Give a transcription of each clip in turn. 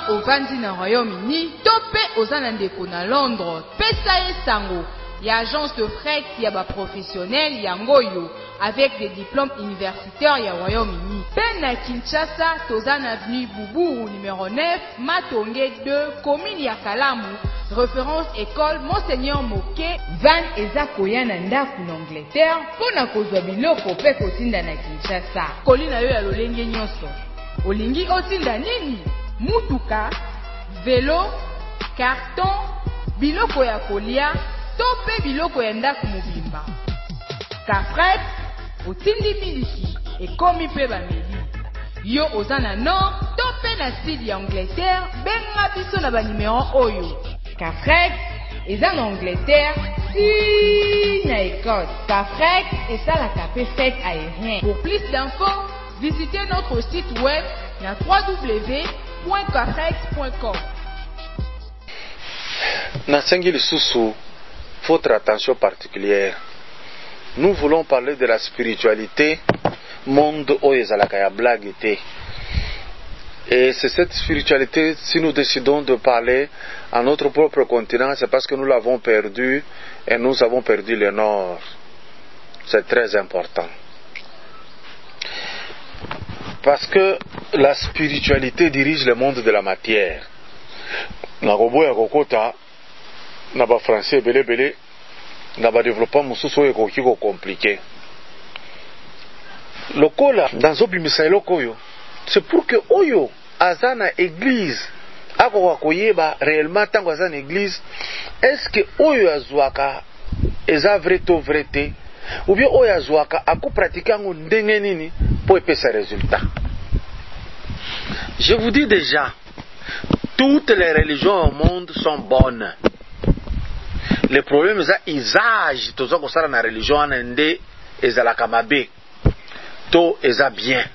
ovandi na Royaume-Uni, tope ozana ndeko na Londres, pesa esango. Il y a agence de fret, il y a des professionnels, il y a Ngoyo, avec des diplômes universitaires, il y a Royaume-Uni. Ben à Kinshasa, Tozan Avenue Boubou, numéro 9, Matonge 2, commune Yakalamu, référence école Monseigneur Moké, Van Eza Koyana Ndaku en Angleterre, Pona Kozwa Biloko pe kotinda na Kinshasa. Kolina yo ya lolenge nyonso. Olingi otinda nini? Mutuka, vélo, carton, biloko ya kolia, tope biloko ya ndaku mobimba. Kafret, otindi miliki, ekomi pe bameli. Yo ozana nord, tope na sud ya Angleterre, benga biso na ba numéro oyo. Kafret, eza na Angleterre, si na Écosse. Kafret, eza la capé fête aérien. Pour plus d'infos, visitez notre site web na www.kafret.com. Na Sengili Soussou, votre attention particulière. Nous voulons parler de la spiritualité, monde oyezalaka ya blague té. Et c'est cette spiritualité, si nous décidons de parler à notre propre continent, c'est parce que nous l'avons perdu et nous avons perdu le nord. C'est très important. Parce que la spiritualité dirige le monde de la matière. Nakobo ya kokota na ba français belé na ba développement mususu ekoki ko compliqué. Lokola dans obimisa eloko oyo, c'est pour que oyo azana église ako koyeba réellement tango azana église, est-ce que oyo azwaka eza vrai to vrai te, ou bien oyo azwaka ako pratiquer ngo ndenge nini pour epesa résultat. Je vous dis déjà, toutes les religions au monde sont bonnes. Le problème c'est usage tozo ko sala na religion anende ezalaka mabe to eza bien.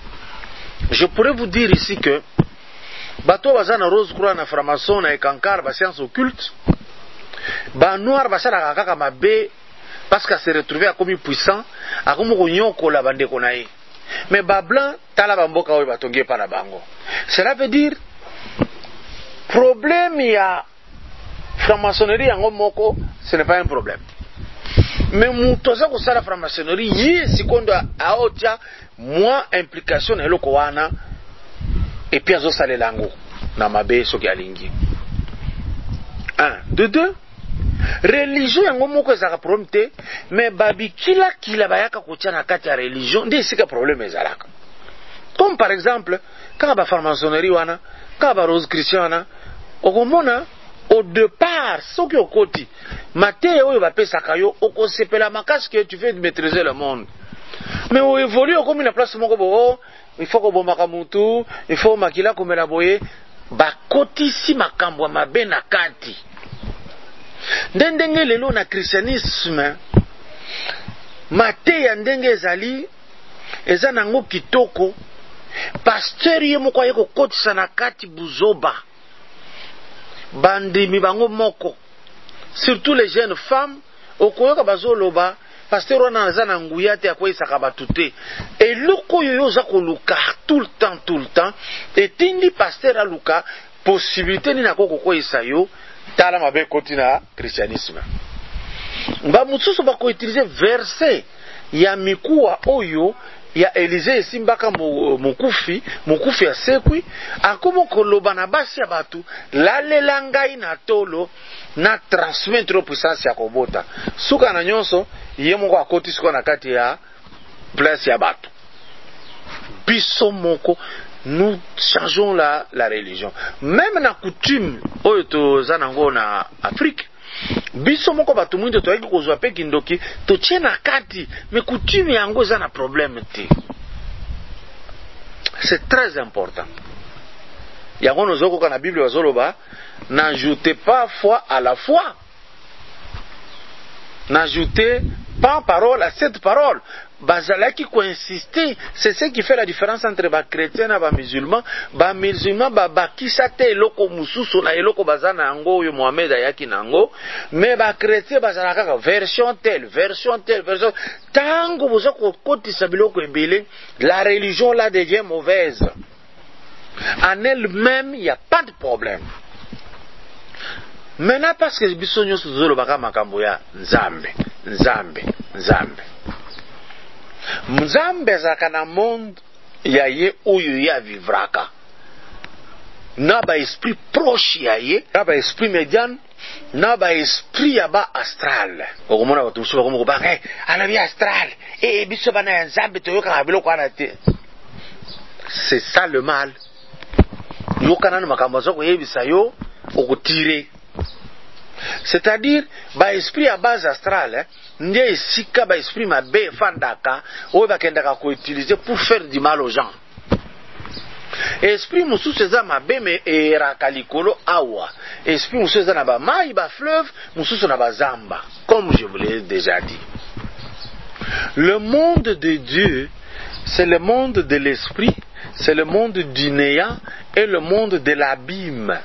Je pourrais vous dire ici que bato bazana rose croix na franc-maçon na ekankar ba science occulte ba noir ba sala kaka mabe parce qu'à se retrouver à comme puissant a comme ko la bande ko nae. Mais ba blanc tala ba mboka oyo batongie pa na bango. Cela veut dire problème ya franc-maçonnerie yango moko, ce n'est pas un problème. Mais mutoza ko sala franc-maçonnerie yi sikondo aotia moi implication na eloko wana et puis azo sala lango na mabe soki alingi. 1 de 2 religion yango moko ezaka problème te, mais babi kila bayaka kotia na kati ya religion nde sika problème ezalaka. Comme par exemple quand ba franc-maçonnerie wana, quand ba rose christian wana, okomona au départ, ce qui est au côté, maté oyo ba pesaka yo, okosepela makasi que tu veux maîtriser le monde. Mais on évolue comme une place moko bo, il faut ko bomaka mutu, il faut makila komela boye, ba kotisi makambo mabe na kati. Ndenge lelo na christianisme, maté ya ndenge ezali, eza nango kitoko, pasteur ye moko ayeko kotisa na kati buzoba. Bandimi bango moko, surtout les jeunes femmes, okoyoka bazoloba pasteur wana azana nguya te akoyisaka batu te, eloko yoyo za koluka tout le temps etindi pasteur aluka possibilité nini akoko koyisa yo tala mabe kotina christianisme. Ba mutsusu bako utiliser verset ya mikuwa oyo ya Élisée simbaka mokufi ya sekwi akomo koloba na basi ya batu lalela ngai na tolo na transmettre puissance ya kobota suka na nyonso ye moko akoti suka na kati ya place ya batu. Biso moko nous changeons la religion, même na coutume oyo toza nango na Afrique. Biso moko batu mwindo toyaki kozwa pe kindoki totie na kati, mais coutume yango eza na problème te. C'est très important. Yango nozoko kana Bible wazoloba, n'ajoutez pas foi à la foi. N'ajoutez pas parole à cette parole. Bazalaki ko insister, c'est ce qui fait la différence entre ba chrétiens et ba musulmans. Ba musulmans ba kisate eloko mususu na eloko bazana yango yo Mohamed ayaki nango, mais ba chrétiens bazalaka version telle. Tango bozo ko kotisa biloko ebele, la religion là devient mauvaise. En elle-même, il n'y a pas de problème. Maintenant, parce que biso nyonso tozolobaka makambo ya Nzambe. Nzambe azalaka na monde ya ye oyo ye avivraka. Na ba esprit proche ya ye, na ba esprit médiane, na ba esprit ya ba astral. Okomona bato mosusu bakomi kobaka alobi astral. Biso bana ya Nzambe toyokaka biloko wana te. C'est ça le mal. Yokana na makambo azo koyebisa yo okotire. C'est-à-dire ba esprit ya base astrale nde esika ba esprit mabe fandaka oyo bakendaka ko utiliser pour faire du mal aux gens. Esprit mosusu eza mabe me eraka likolo awa. Esprit mosusu eza na ba mai ba fleuve mosusu na ba zamba, comme je vous l'ai déjà dit. Le monde de Dieu, c'est le monde de l'esprit, c'est le monde du néant et le monde de l'abîme.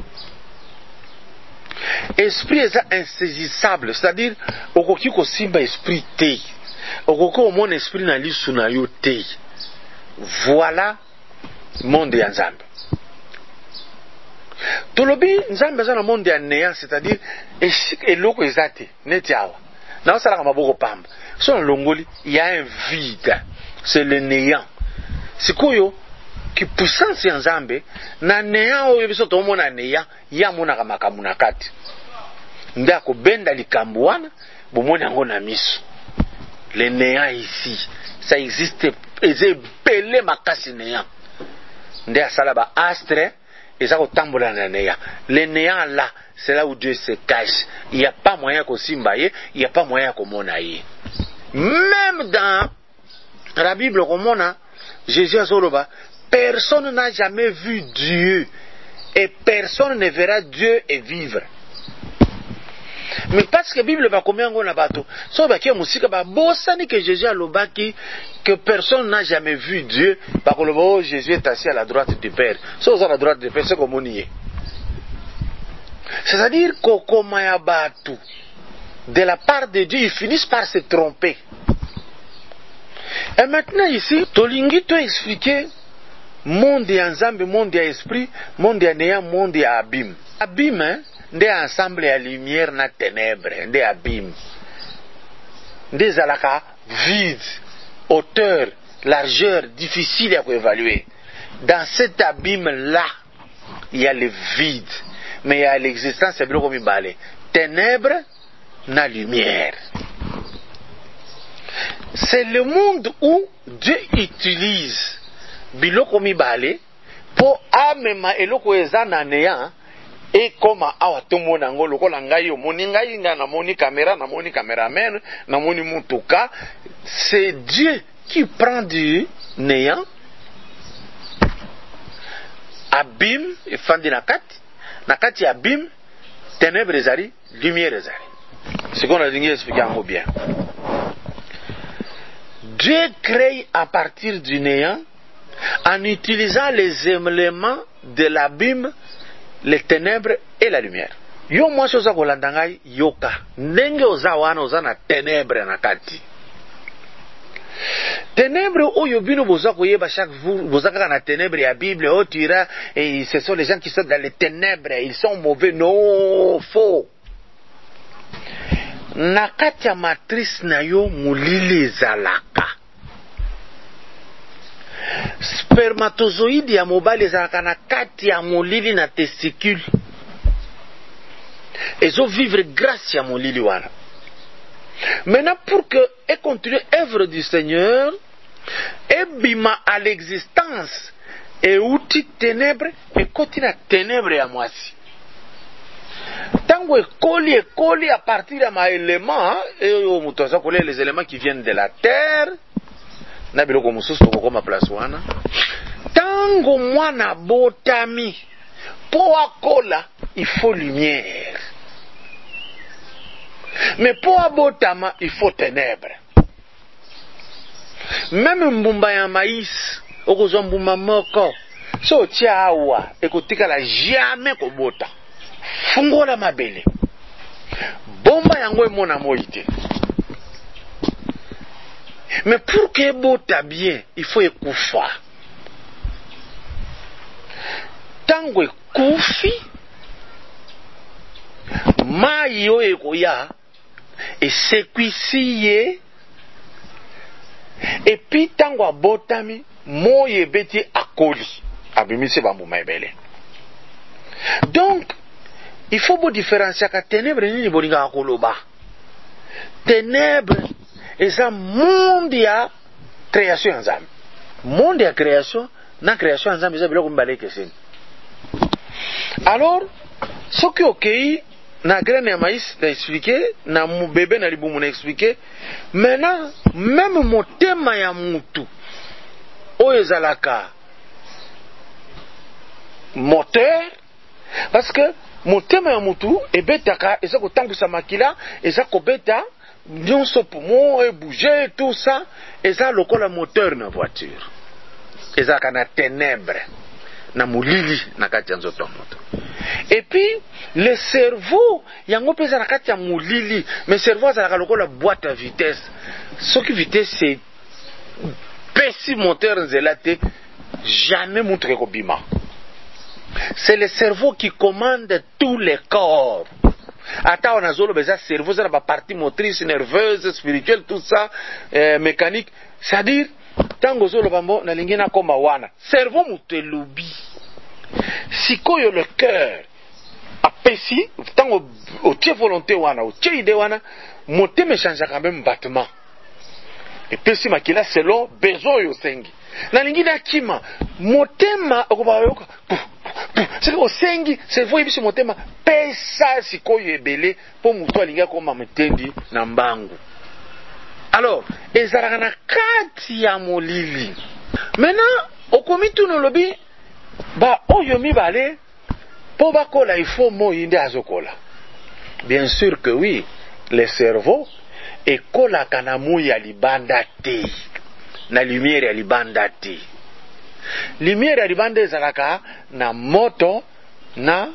Esprit est insaisissable, c'est-à-dire okoki kosimba esprit te, okoki omona esprit na lisu na yo te. Voilà monde ya Nzambe. Tolobi Nzambe za na monde ya néant, c'est-à-dire eloko ezate neti awa na osala maboko pamba so longoli, il y a un vide, c'est le néant. Sikoyo ki puissance ya Nzambe na néant oyo biso tomona néant ya mona makambo na kati nde akobenda likambo wana bomoni yango na miso. Le néant ici ça existe, eze pele makasi néant nde asala ba astre eza kotambola na néant. Le néant là, c'est là où Dieu se cache. Il n'y a pas moyen kosimba ye, il n'y a pas moyen komona ye. Même dans la Bible komona Jésus azoloba, personne n'a jamais vu Dieu et personne ne verra Dieu et vivre. Mais parce que la Bible va combien on a bateau, so ba ki musika ba bosani que Jésus alobaki que personne n'a jamais vu Dieu, ba kolobo Jésus est assis à la droite du Père. So à la droite du Père, c'est comme on y est. C'est-à-dire kokoma ya batou de la part de Dieu, ils finissent par se tromper. Et maintenant ici, tolingi to expliquer monde ya Nzambe, monde ya esprit, monde ya néant, monde ya abîme. Abîme, hein, nde ensemble ya lumière na ténèbres, nde abîme. Nde zalaka vide, hauteur, largeur, difficile à évaluer. Dans cet abîme-là, il y a le vide, mais il y a l'existence de biloko mibale. Ténèbres na lumière. C'est le monde où Dieu utilise biloko mibale pour amema eloko eza na néant et comme awa tomona ngo lokola ngai omoni ngai nga namoni caméra, namoni caméraman, namoni mutuka. C'est Dieu qui prend du néant, abîme efandi na kati abîme, ténèbres ezali, lumière ezali. C'est qu'on a dit expliquer en bien. Dieu crée à partir du néant en utilisant les éléments de l'abîme, les ténèbres et la lumière. Yo moi chose kolanda ngai yoka ndenge oza wana oza na ténèbres na kati. Ténèbres oyo bino boza koyeba chaque jour boza kaka na ténèbres ya Bible o tira et ce sont les gens qui sont dans les ténèbres, ils sont mauvais. Non, faux. Na kati ya matrice na yo mulili ezalaka. Spermatozoïde ya mobali ezalaka na kati ya molili na testicule. Ezo vivre grâce ya molili wana. Maintenant pour que et continue œuvre du Seigneur et bima à l'existence et outil ténèbres et continue ténèbres ya mwasi. Tango ekoli à partir de ma élément et mutoza kolia les éléments qui viennent de la terre na biloko mususu kokoma place wana. Tango mwana botami po akola il faut lumière. Mais po abotama il faut ténèbres. Même mbumba ya maïs okozwa mbumba moko so tia awa ekotika la jamais kobota. Fungola mabele bomba yango emona moi te. Mais pour que bota bien il faut ekufa. ntango ekufi mai oyo ekoya esekwisi ye epi ntango abotami moyi ebeti akoli abimisi bambuma ebele. Donc il faut bo différencier ténèbre nini bolingaka koloba. Ténèbre eza monde ya création ya Nzambe. Monde ya création na création ya Nzambe eza biloko mibale ekeseni. Alors soki okei na graine ya maïs na expliqué, na bébé na libumu na expliqué, maintenant même motema ya mutu oyo ezalaka moteur, parce que motema ya mutu ebetaka eza kotambwisa makila, eza kobeta nyonso poumon et bouger tout ça, eza lokola moteur na voiture, ezalaka na ténèbre na mulili na kati ya nzoto ya moto. Et puis le cerveau yango mpe eza na kati ya mulili, mais cerveau azalaka lokola boîte à vitesse. Soki vitesse c'est pesi moteur nzela te, jamais mutu ekobima. C'est le cerveau qui commande tous les corps. Ata on a zolo beza cerveau za ba partie motrice, nerveuse, spirituelle, tout ça, mécanique. C'est-à-dire tango zolo bambo na lingina koma wana. Cerveau mutelubi. Sikoyo le cœur apesi tango otie volonté wana, otie idée wana, motema change quand même battement. Et pesi makila selon besoin yo sengi. Na lingina kima motema okobayoka. C'est que osengi cerveau yebiso motema pesa sikoyo ebele po mutu alinga koma mtendi na mbangu. Alors ezalaka na kati ya molili. Maintenant okomi tunolobi ba oyo mibale po bakola il faut moyi nde azokola. Bien sûr que oui, le cerveau ekolaka na moyi ya libanda te, na lumière ya libanda te. Lumière ya libanda ezalaka na moto na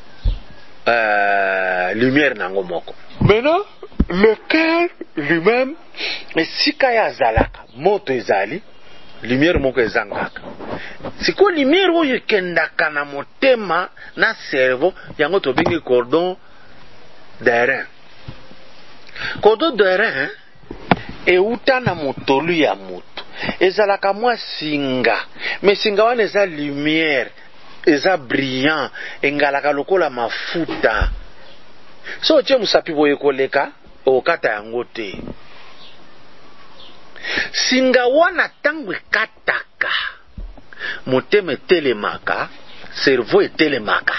lumière nango moko. Maintenant le cœur lui-même esika ya zalaka moto ezali lumière moko ezangaka. Siko lumière oyo ekendaka na motema na cerveau yango tobengi cordon d'airain. Cordon d'airain euta na motolu ya moto. Ezalaka mwa singa, mais singa wana eza lumière, eza brillant, engalaka lokola mafuta. So tie musapi boye koleka okata yango te. Singa wana tango ekataka motema etelemaka, cerveau etelemaka.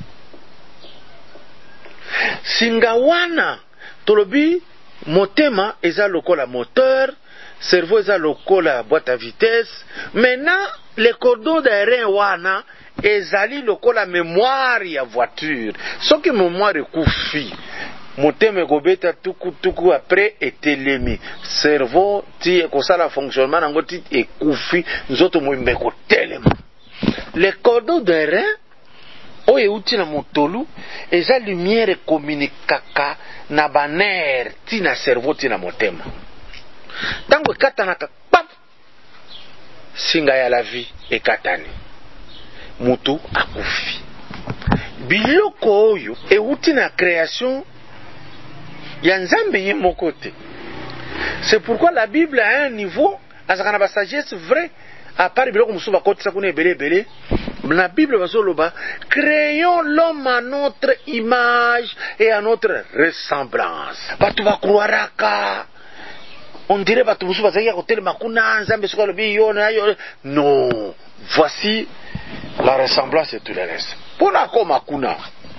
Singa wana tolobi motema eza lokola moteur, cerveau eza lokola boîte à vitesse. Maintenant le cordon d'airain wana ezali lokola mémoire ya voiture. Soki mémoire ekufi motema ekobeta tuku après etelemi, cerveau ti ekosala fonctionnement nango ti ekufi, nzoto moyimba ekotelema. Le cordon d'airain oyo euti na motolu eza lumière ekominikaka na baner ti na cerveau ti na motema. Tango ekatanaka pap, singa ya la vie ekatani, mutu akufi. Biloko oyo euti na création ya Nzambe ye moko te. C'est pourquoi la Bible a un niveau azaka na ba sagesse vrai, à part biloko musu bakotisa kuna ebele. La Bible bazoloba créons l'homme à notre image et à notre ressemblance. Batu bakroiraka on dirait batu musu bazaki kotelema kuna Nzambe soka lobi yo na yo. Non, voici la ressemblance et tout le reste. Pona koma kuna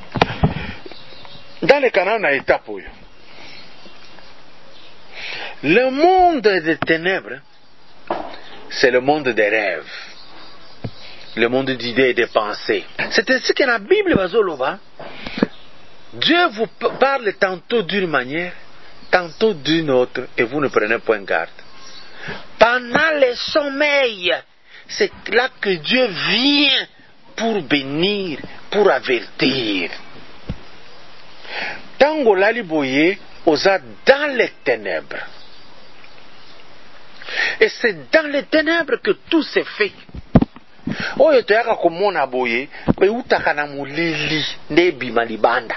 dans le canal na étape oyo. Le monde des ténèbres, c'est le monde des rêves, le monde d'idées et de pensées. C'est ainsi que la Bible bazoloba, Dieu vous parle tantôt d'une manière, tantôt d'une autre, et vous ne prenez point garde. Pendant le sommeil, c'est là que Dieu vient pour bénir, pour avertir. Tango lali boye, osa dans les ténèbres. Et c'est dans les ténèbres que tout se fait. oyo toyaka komona boye eutaka na molili nde ebima libanda.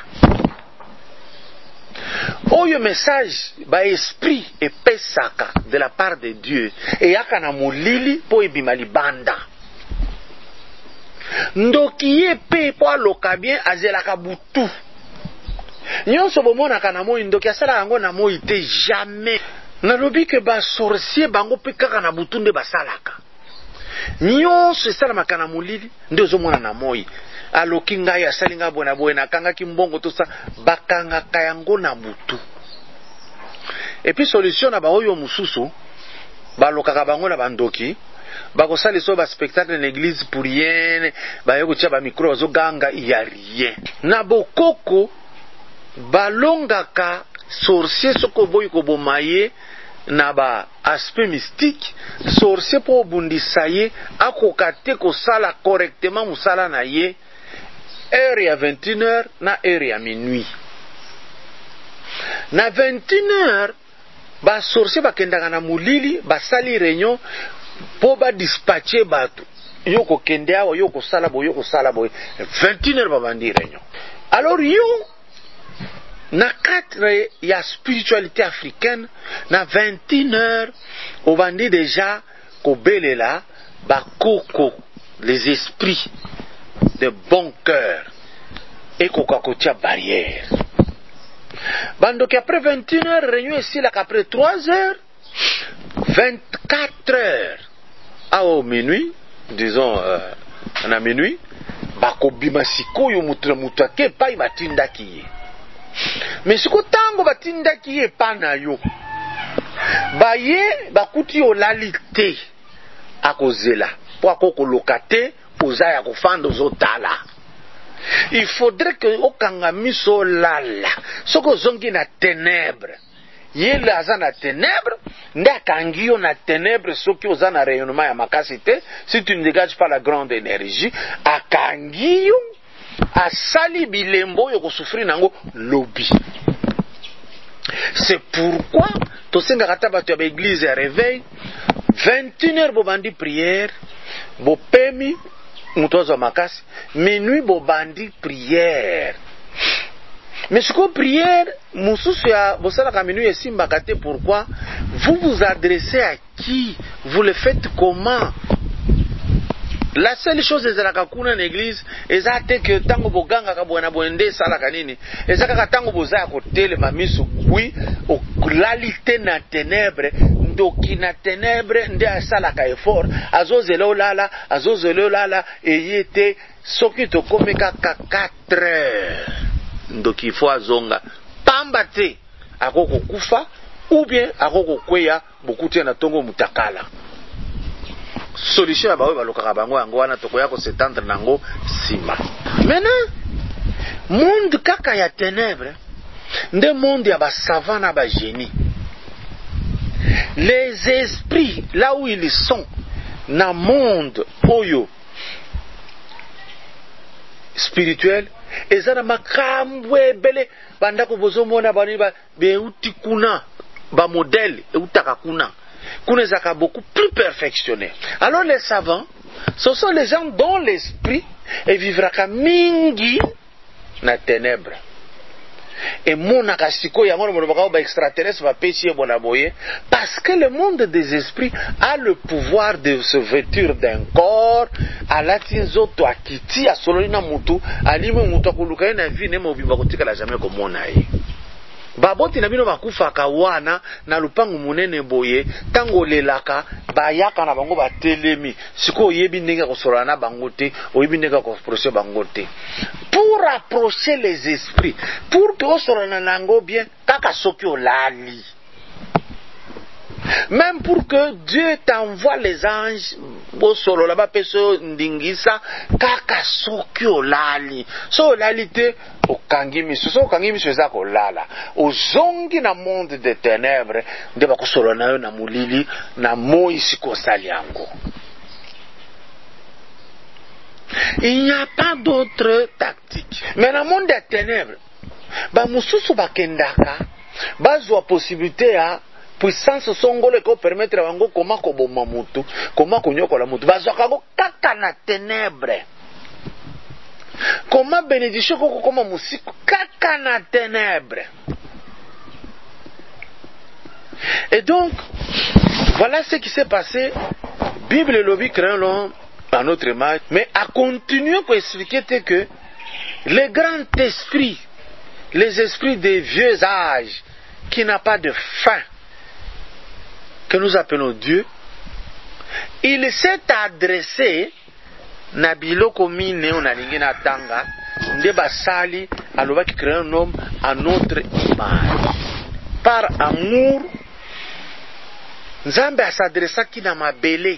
Oyo message ba esprit epesaka de la part de Dieu eyaka na molili po ebima libanda. Ndoki ye pe po aloka bien azelaka butu. Nyonso bomonaka na moi ndoki asalaka yango na moi te jamais. Nalobi ke ba sorcier bango pe kaka na butu nde basalaka. Nyonso esalamaka na molili nde ozomona na moi. Aloki ngai asali ngai bona bona akangaki mbongo tosa bakangaka yango na butu. Et puis solution na ba oyo mususu balokaka bango na bandoki bakosala so ba spectacle na église pour rien bayo tia ba micro bazoganga ya rien. Na bokoko balongaka sorcier soko boyi ko bomaye na ba aspect mystique sorcier po bundisa ye akoka te kosala correctement musala na ye heure ya 21h na heure ya minuit. Na 21h ba sorcier bakendaka na mulili basali réunion po ba dispatcher bato yoko kende awa yoko sala boyo 21h babandi réunion. Alors yo na cadre ya spiritualité africaine na 21h obandi déjà kobelela bakoko les esprits de bon cœur et kokakotia barrière. Donc après 21h réunion ici là qu'après 3h 24h à au minuit disons na minuit bakobima sikoyo mutu ake pa batindaki ye. Mais siko tango batindaki ye pa na yo baye bakuti olalite akozela po akokoloka te ozaya kofanda ozotala. Il faudrait que okanga miso lala soko zongi na ténèbres yele aza na ténèbres nde akangi yo na ténèbres soki oza na rayonnement ya makasi te. Si tu ne dégages pas la grande énergie akangi yo asali bilembo yo kosufri nango lobi. C'est pourquoi tosengaka ta bato ya ba église ya réveil 21h bobandi prière bopemi mutozo makasi minuit bobandi prière. Mais ce que prière mususu ya bosala ka minuit esimbaka te. Pourquoi? Vous vous adressez à qui? Vous le faites comment? La seule chose ezalaka kuna na église ezate que tango boganga ka bwana bwende sala kanini ezaka tango bozaya kotelema misu oui olalite na ténèbres ndoki na ténèbres nde asala ka effort azozelo lala eyete soki tokomeka ka 4h ndoki faut azonga pamba te akoko kufa ou bien akoko kweya bokuti na tongo mutakala. Solution ya bawe balokaka bango yango wana tokoya ko s'étendre nango sima. Maintenant monde kaka ya ténèbres nde monde ya ba savant na ba génie. Les esprits là où ils sont na monde oyo spirituel ezana makambo ebele bandako bozomona bani ba beuti kuna ba modèle eutaka kuna ezaka beaucoup plus perfectionné. Alors les savants ce sont les gens dont l'esprit vivra mingi na ténèbres. Et mon akasiko ya ngoro mobaka ba extraterrestre va pécher bonaboye parce que le monde des esprits a le pouvoir de se vêtir d'un corps à la tinzoto akiti a solina mutu alime mutu akuluka na vie ne mobimba kotika la jamais komona ye. Baboti na bino bakufa kawana na lupangu munene boye tango lelaka bayaka na bango batelemi siko yebi ndenge kosola na bango te oyebi ndenge ko approcher bango te pour approcher les esprits pour que osola na nango bien kaka soki olali. Même pour que Dieu t'envoie les anges bosolo la ba peso ndingisa kaka soki olali so olali te okangi miso so okangi miso eza kolala ozongi na monde des ténèbres nde bakosolo na yo na mulili na moi sikosali yango. Il n'y a pas d'autre tactique. Mais dans le monde des ténèbres ba mususu bakendaka bazwa possibilité ya puissance songolo eko permettre bango comment koboma mutu, comment konyokola mutu. Bazwaka ngo kaka na ténèbres. Comment bénédiction koko koma musiku kaka na ténèbres. Et donc, voilà ce qui s'est passé. Bible et lobby créent l'homme à notre image, mais a continué pour expliquer que les grands esprits, les esprits des vieux âges, qui n'a pas de fin, que nous appelons Dieu, il s'est adressé na biloko mine onalingi na tanga nde basali alobaki créer un homme à notre image. Par amour, Nzambe s'adressaki na mabele,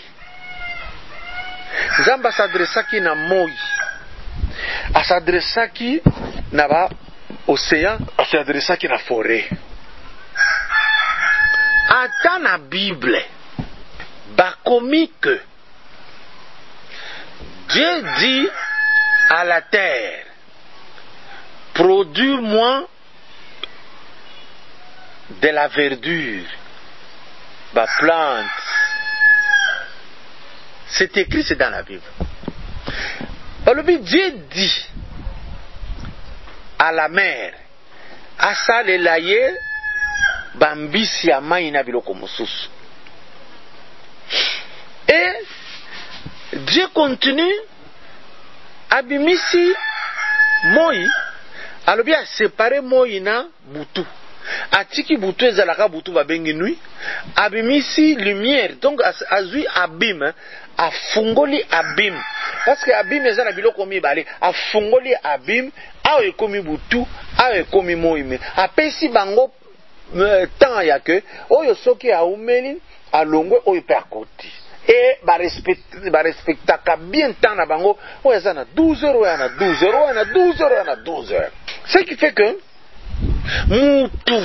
Nzambe s'adressaki na moi, s'adressaki na ba océan, s'adressaki na forêt. Ata na Bible bakomi que Dieu dit à la terre, produis-moi de la verdure, ma plante. C'est écrit, c'est dans la Bible. Alors, Dieu dit à la mer, asa lelaye bambisi ya mai na biloko mosusu. Et Dieu continue, abimisi moi, alobi a séparé moi na butu. Atiki butu ezalaka butu babengi nuit, abimisi lumière, donc azui abîme, afungoli abîme. Parce que abîme ezala biloko mibale, afungoli abîme, awe ekomi butu, awe ekomi moi. Apesi bango temps ya que oyo soki aumeli alongwe oyo pe akoti. Et respectaka bien temps na bango oyo eza na 12 heures, oyo na 12 heures, oyo na 12 heures, oyo na 12 heures. Ce qui fait que mutu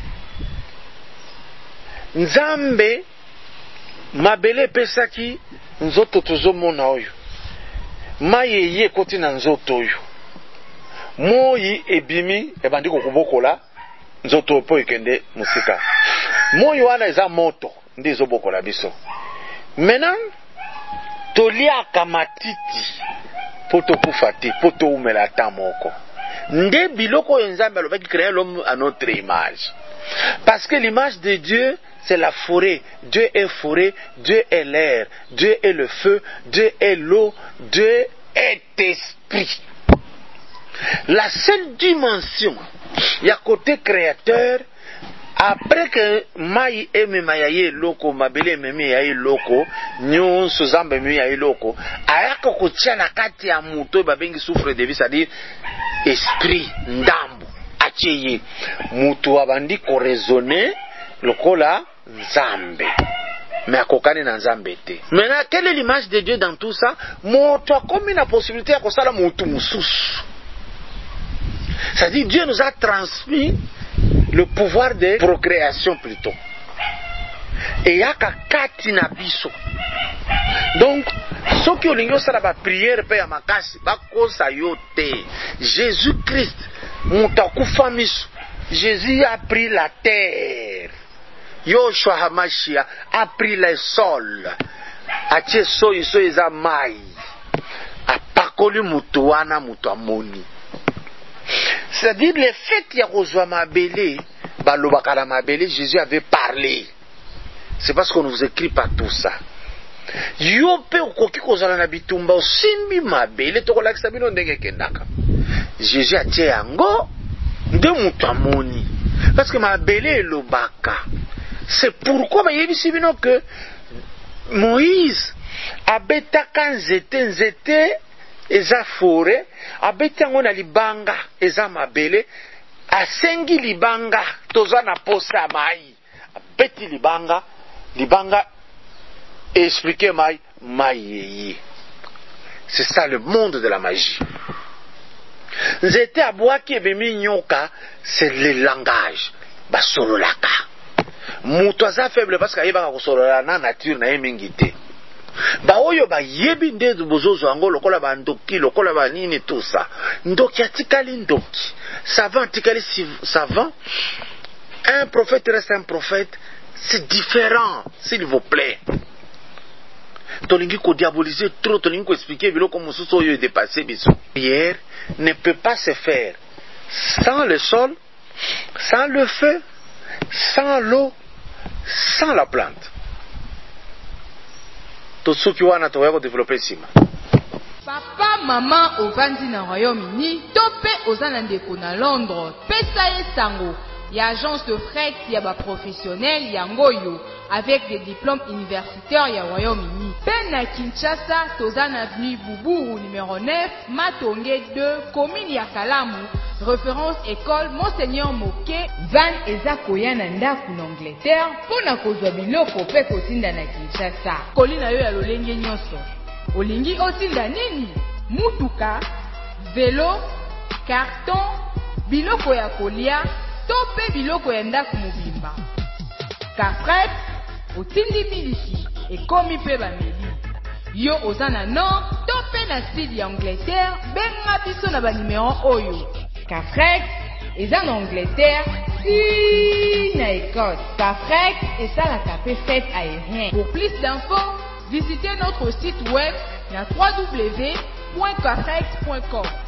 Nzambe mabele pesaki nzoto tozomona oyo, mai eye ekoti na nzoto oyo, moi ebimi ebandi kokubokola nzoto po ekende musika. Moi wana eza moto nde ezobokola biso. Maintenant toliaka matiti po tokufa te, po toumela ata moko. Nde biloko oyo Nzambe alobaki créer l'homme à notre image. Parce que l'image de Dieu, c'est la forêt. Dieu est forêt, Dieu est l'air, Dieu est le feu, Dieu est l'eau, Dieu est esprit. La seule dimension, il y a côté créateur, après que mai emema ya ye loko, mabele ememi ya ye loko, nyonso Nzambe ememi ya ye loko, ayaka kotia na kati ya muto babengi souffle de vie, c'est-à-dire esprit ndambo atie ye mutu abandi ko raisonner lokola Nzambe, mais akokani na Nzambe te. Maintenant, quelle est l'image de Dieu dans tout ça? Moto akomi na possibilité ya kosala mutu mususu. C'est-à-dire Dieu nous a transmis le pouvoir de procréation plutôt. Et yaka kati na biso. Donc, ceux qui ont l'ingénieur ça la prière pe ya makasi bakosa yo te. Jésus-Christ mutakufa miso. Jésus a pris la terre. Yoshua Hamashia a pris le sol. Atie so iso eza mai. Apakoli mutu wana mutu amoni. C'est-à-dire le fait qu'il y a rejoint Mabélé, Balobakala Mabélé, Jésus avait parlé. C'est parce qu'on ne vous écrit pas tout ça. Yope okoki kozala na bitumba osimbi Mabélé tokolakisa bino ndenge kendaka. Jésus a tie yango nde mutu amoni. Parce que Mabélé elobaka. C'est pourquoi bayebisi bino que Moïse abetaka nzete eza forêt, abeti yango na libanga eza mabele, asengi libanga toza na posa mai, abeti libanga expliquer mai yeye. C'est ça le monde de la magie. Nzete abwaki ebemi nyoka, c'est le langage basololaka. Mutu aza faible parce qu'ayebaka kosolola na nature na ye mingi te. Ba oyo ba yebi nde bozozo yango lokola ba ndoki, lokola ba nini tout ça. Ndoki atikali ndoki, savant atikali savant. Un prophète reste un prophète, C'est différent, s'il vous plaît. Tolingi ko diaboliser trop, tolingi ko expliquer biloko mosusu oyo dépassé biso. Prière ne peut pas se faire sans le sol, sans le feu, sans l'eau, sans la plante. Tout ce qui wana toya ko développer sima. Papa, maman, ovandi na Royaume-Uni, topé ozana ndeko na Londres, pesa ye sango. Il y a agence de fret, il y a des professionnels, il y a Ngoyo, avec des diplômes universitaires, il y a Royaume-Uni. Ben à Kinshasa, Tozan Avenue Boubou, numéro 9, Matongé 2, commune Yakalamu, référence école Monseigneur Moké, Van Eza Koyana Ndaku en Angleterre, Pona Kozwa Biloko pe kotinda na Kinshasa. Kolina yo ya lolenge nyonso. Olingi otinda nini? Mutuka, vélo, carton, biloko ya kolia, tope biloko ya ndaku mobimba. Kafret, otindi miliki, ekomi pe bameli. Yo ozana nord, tope na sud ya Angleterre, benga biso na ba numéro oyo. Kafret, eza na Angleterre, si na Écosse. Kafret, esalaka pe fret aérien. Pour plus d'infos, visitez notre site web na www.kafret.com.